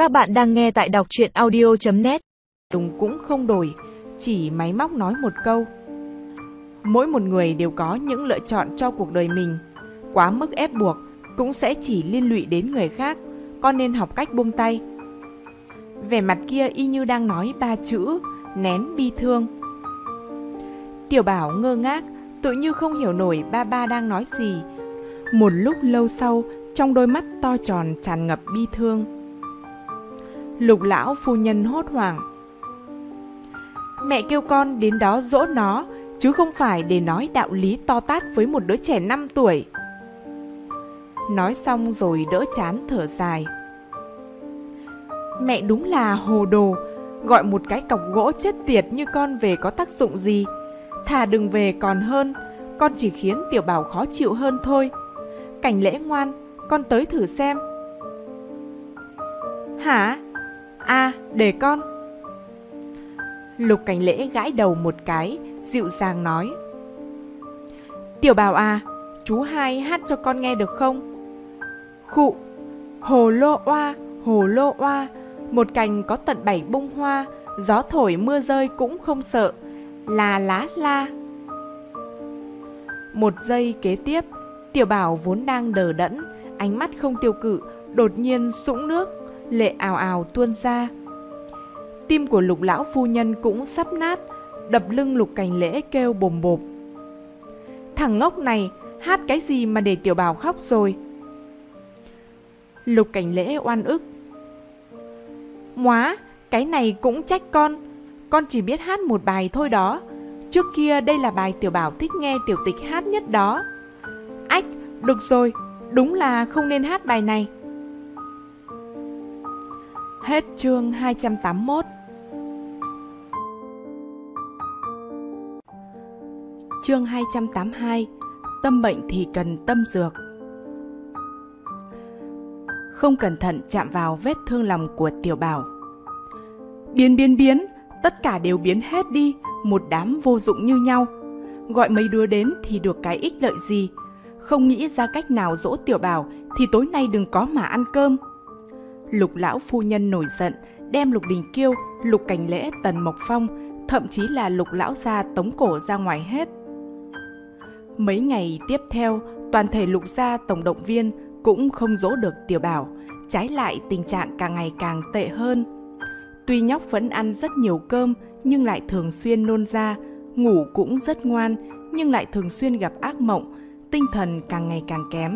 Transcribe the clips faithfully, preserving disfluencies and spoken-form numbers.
Các bạn đang nghe tại đọc truyện audio chấm net. Tùng cũng không đổi, chỉ máy móc nói một câu. Mỗi một người đều có những lựa chọn cho cuộc đời mình. Quá mức ép buộc cũng sẽ chỉ liên lụy đến người khác. Con nên học cách buông tay. Vẻ mặt kia y như đang nói ba chữ nén bi thương. Tiểu Bảo ngơ ngác, tự như không hiểu nổi ba ba đang nói gì. Một lúc lâu sau, trong đôi mắt to tròn tràn ngập bi thương. Lục lão phu nhân hốt hoảng. Mẹ kêu con đến đó dỗ nó, chứ không phải để nói đạo lý to tát với một đứa trẻ năm tuổi. Nói xong rồi đỡ chán thở dài. Mẹ đúng là hồ đồ, gọi một cái cọc gỗ chết tiệt như con về có tác dụng gì. Thà đừng về còn hơn, con chỉ khiến Tiểu Bảo khó chịu hơn thôi. Cảnh Lễ ngoan, con tới thử xem. Hả? À, để con. Lục Cảnh Lễ gãi đầu một cái, dịu dàng nói. Tiểu Bảo à, chú hai hát cho con nghe được không? Khụ, hồ lô oa, hồ lô oa, một cành có tận bảy bông hoa, gió thổi mưa rơi cũng không sợ, là lá la. Một giây kế tiếp, Tiểu Bảo vốn đang đờ đẫn, ánh mắt không tiêu cự, đột nhiên sũng nước, lệ ào ào tuôn ra. Tim của Lục lão phu nhân cũng sắp nát, đập lưng Lục Cảnh Lễ kêu bồm bộp. Thằng ngốc này, hát cái gì mà để Tiểu Bảo khóc rồi? Lục Cảnh Lễ oan ức. Móa, cái này cũng trách con. Con chỉ biết hát một bài thôi đó. Trước kia đây là bài Tiểu Bảo thích nghe Tiểu Tịch hát nhất đó. Ách, được rồi, đúng là không nên hát bài này. Hết chương hai trăm tám mươi mốt. Chương hai trăm tám mươi hai. Tâm bệnh thì cần tâm dược. Không cẩn thận chạm vào vết thương lòng của Tiểu Bảo. Biến biến biến, tất cả đều biến hết đi, một đám vô dụng như nhau. Gọi mấy đứa đến thì được cái ích lợi gì? Không nghĩ ra cách nào dỗ Tiểu Bảo thì tối nay đừng có mà ăn cơm. Lục lão phu nhân nổi giận, đem Lục Đình Kiêu, Lục Cảnh Lễ, Tần Mộc Phong, thậm chí là Lục lão gia tống cổ ra ngoài hết. Mấy ngày tiếp theo, toàn thể Lục gia tổng động viên cũng không dỗ được Tiểu Bảo, trái lại tình trạng càng ngày càng tệ hơn. Tuy nhóc vẫn ăn rất nhiều cơm nhưng lại thường xuyên nôn ra, ngủ cũng rất ngoan nhưng lại thường xuyên gặp ác mộng, tinh thần càng ngày càng kém.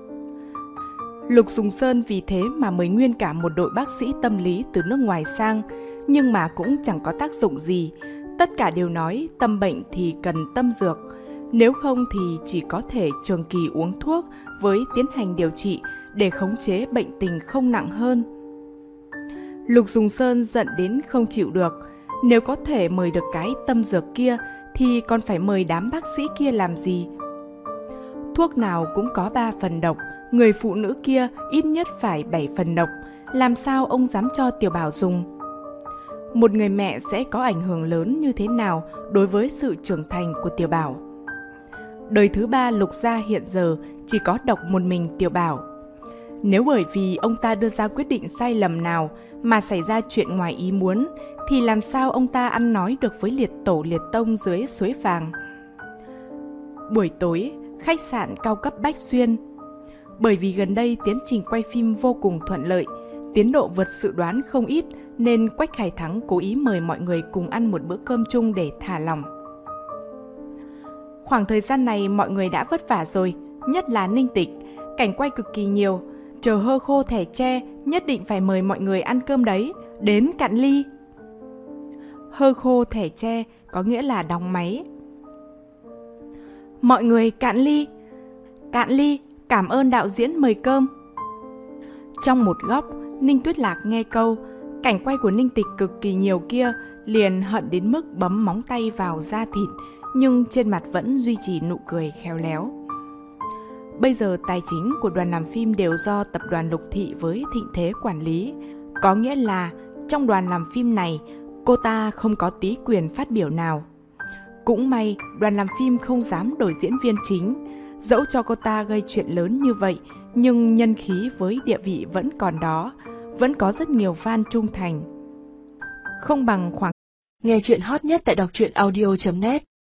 Lục Dùng Sơn vì thế mà mời nguyên cả một đội bác sĩ tâm lý từ nước ngoài sang, nhưng mà cũng chẳng có tác dụng gì. Tất cả đều nói tâm bệnh thì cần tâm dược, nếu không thì chỉ có thể trường kỳ uống thuốc với tiến hành điều trị để khống chế bệnh tình không nặng hơn. Lục Dùng Sơn giận đến không chịu được, nếu có thể mời được cái tâm dược kia thì còn phải mời đám bác sĩ kia làm gì? Thuốc nào cũng có ba phần độc, người phụ nữ kia ít nhất phải bảy phần độc, làm sao ông dám cho Tiểu Bảo dùng? Một người mẹ sẽ có ảnh hưởng lớn như thế nào đối với sự trưởng thành của Tiểu Bảo? Đời thứ ba Lục gia hiện giờ chỉ có độc một mình Tiểu Bảo. Nếu bởi vì ông ta đưa ra quyết định sai lầm nào mà xảy ra chuyện ngoài ý muốn, thì làm sao ông ta ăn nói được với liệt tổ liệt tông dưới suối vàng? Buổi tối, khách sạn cao cấp Bách Xuyên. Bởi vì gần đây tiến trình quay phim vô cùng thuận lợi, tiến độ vượt dự đoán không ít, nên Quách Khải Thắng cố ý mời mọi người cùng ăn một bữa cơm chung để thả lỏng. Khoảng thời gian này mọi người đã vất vả rồi, nhất là Ninh Tịch, cảnh quay cực kỳ nhiều. Chờ hơ khô thẻ tre, nhất định phải mời mọi người ăn cơm đấy, đến cạn ly. Hơ khô thẻ tre có nghĩa là đóng máy. Mọi người cạn ly. Cạn ly, cảm ơn đạo diễn mời cơm. Trong một góc, Ninh Tuyết Lạc nghe câu cảnh quay của Ninh Tịch cực kỳ nhiều kia, liền hận đến mức bấm móng tay vào da thịt, nhưng trên mặt vẫn duy trì nụ cười khéo léo. Bây giờ tài chính của đoàn làm phim đều do tập đoàn Lục Thị với Thịnh Thế quản lý, có nghĩa là trong đoàn làm phim này cô ta không có tí quyền phát biểu nào. Cũng may đoàn làm phim không dám đổi diễn viên chính, dẫu cho cô ta gây chuyện lớn như vậy nhưng nhân khí với địa vị vẫn còn đó, vẫn có rất nhiều fan trung thành. Không bằng khoảng Nghe chuyện hot nhất tại đọc truyện audio chấm net.